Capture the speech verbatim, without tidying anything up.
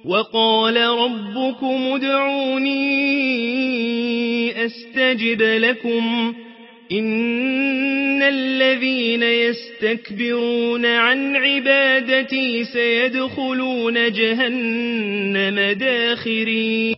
وقال ربكم ادعوني أستجب لكم إن الذين يستكبرون عن عبادتي سيدخلون جهنم داخرين